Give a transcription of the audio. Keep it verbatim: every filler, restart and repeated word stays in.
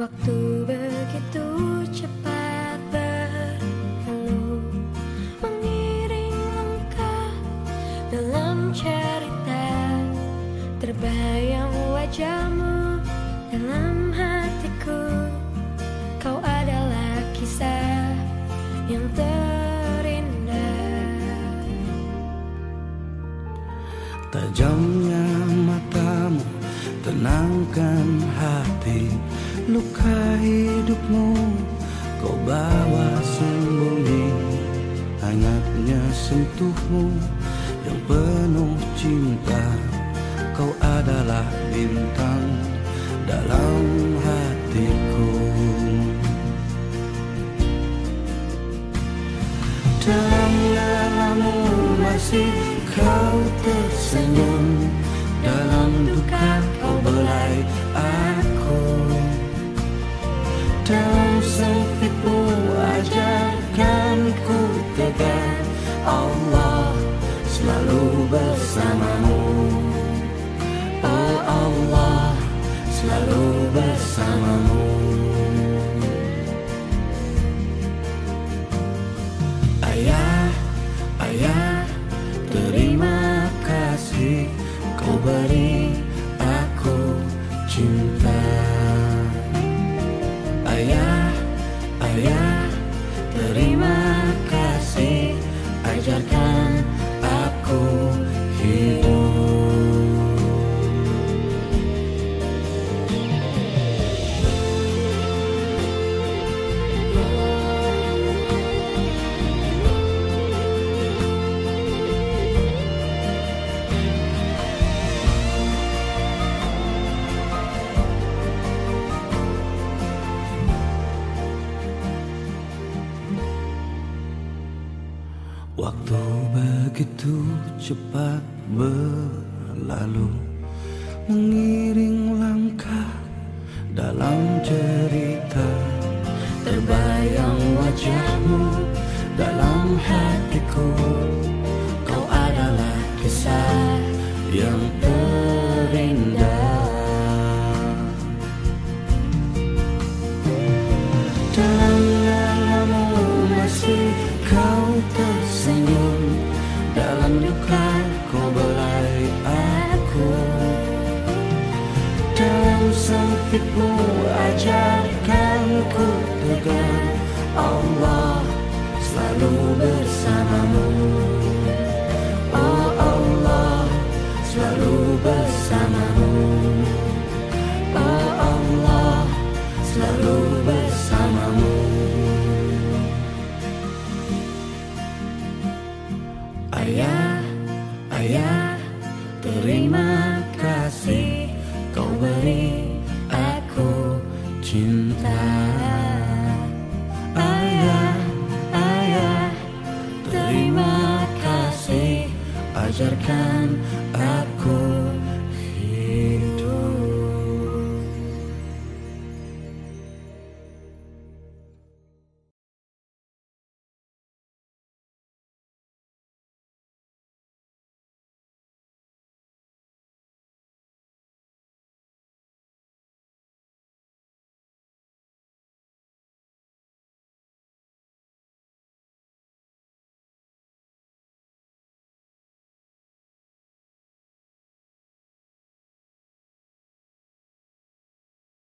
Waktu begitu cepat berlalu, mengiring langkah dalam cerita. Terbayang wajahmu dalam hatiku. Kau adalah kisah yang terindah. Tajamnya matamu tenangkan hati. Luka hidupmu kau bawa sembunyi. Hangatnya sentuhmu yang penuh cinta. Kau adalah bintang dalam hatiku. Dalam lelamu masih kau tersenyum. Dalam duka kau belai aku. Dalam sempitmu ajarkan ku tegar. Allah selalu bersamamu. Oh Allah selalu bersamamu. Ayah, ayah, terima kasih kau beri aku cinta. Ayah, ayah, terima kasih ajarkan aku hidup. Waktu begitu cepat berlalu, mengiring langkah dalam cerita. Terbayang wajahmu dalam hatiku. Kau adalah kisah yang terindah. Dalam lelamu masih kau tersenyum. Dalam duka kau belai aku. Dalam sempitmu ajarkan ku tegar. Allah selalu bersamamu. Oh Allah selalu bersamamu. Oh Allah selalu bersamamu. Ayah, ayah, terima kasih kau beri aku cinta. Ayah, ayah, terima kasih ajarkan aku hidup.